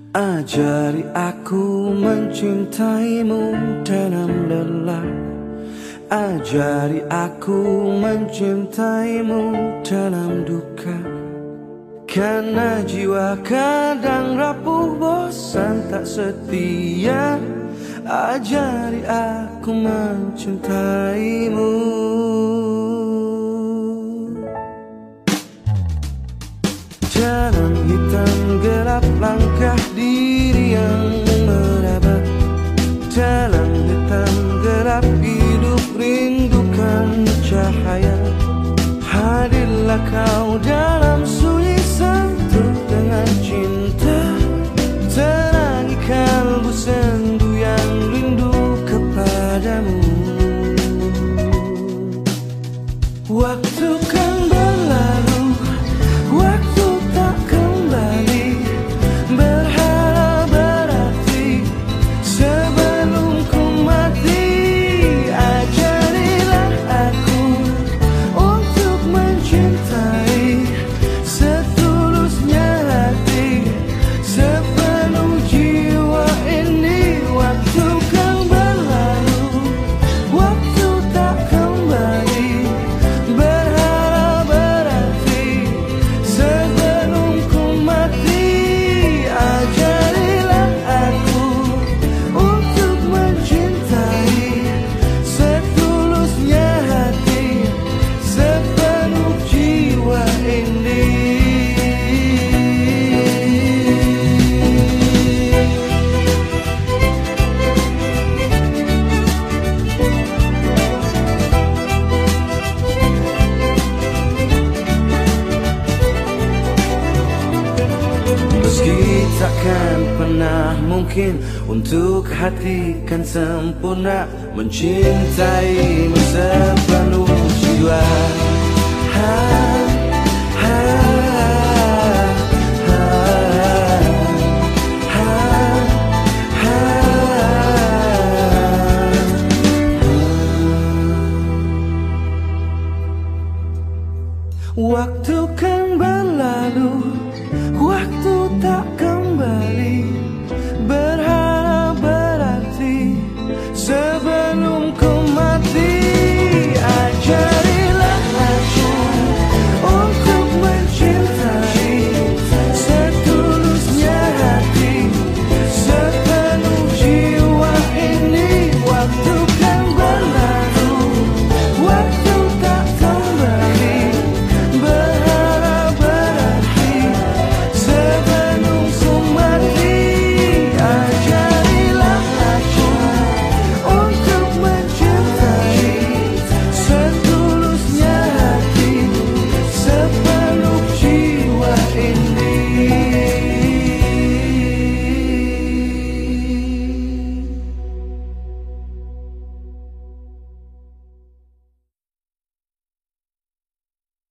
Ajari aku mencintaimu dalam lelah. Ajari aku mencintaimu dalam duka. Karena jiwa kadang rapuh, bosan, tak setia. Ajari aku mencintaimu. Dalam hitam gelap langkah diri yang meraba. Dalam hitam gelap hidup rindukan cahaya. Hadirlah kau dalam sunyi sentuh dengan cinta. Terangi kalbu sendu yang rindu kepadamu. Waktu kan berlalu, waktu tak kembali. Berharap berarti sebelum ku mati. Ajarilah aku untuk mencintai setulusnya hati, sepenuh jiwa ini. Waktu kan berlalu, waktu tak kembali. Berharap berarti sebelum ku mati. Ajarilah aku untuk mencintai setulusnya hati, sepenuh jiwa ini. Meski takkan pernah mungkin untuk hati kan sempurna mencintaimu sepenuh jiwa. Ha, ha, ha, ha, ha. Waktu kan berlalu, waktu